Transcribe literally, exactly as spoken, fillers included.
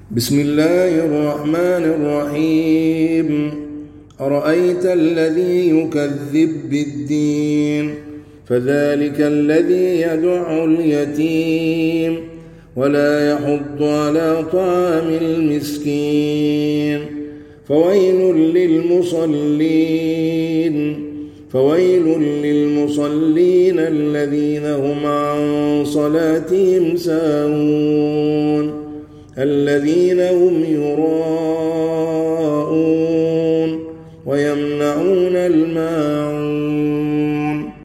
بسم الله الرحمن الرحيم أرأيت الذي يكذب بالدين فذلك الذي يدع اليتيم ولا يحض على طعام المسكين فويل للمصلين فويل للمصلين الذين هم عن صلاتهم ساهون الذين هم يراءون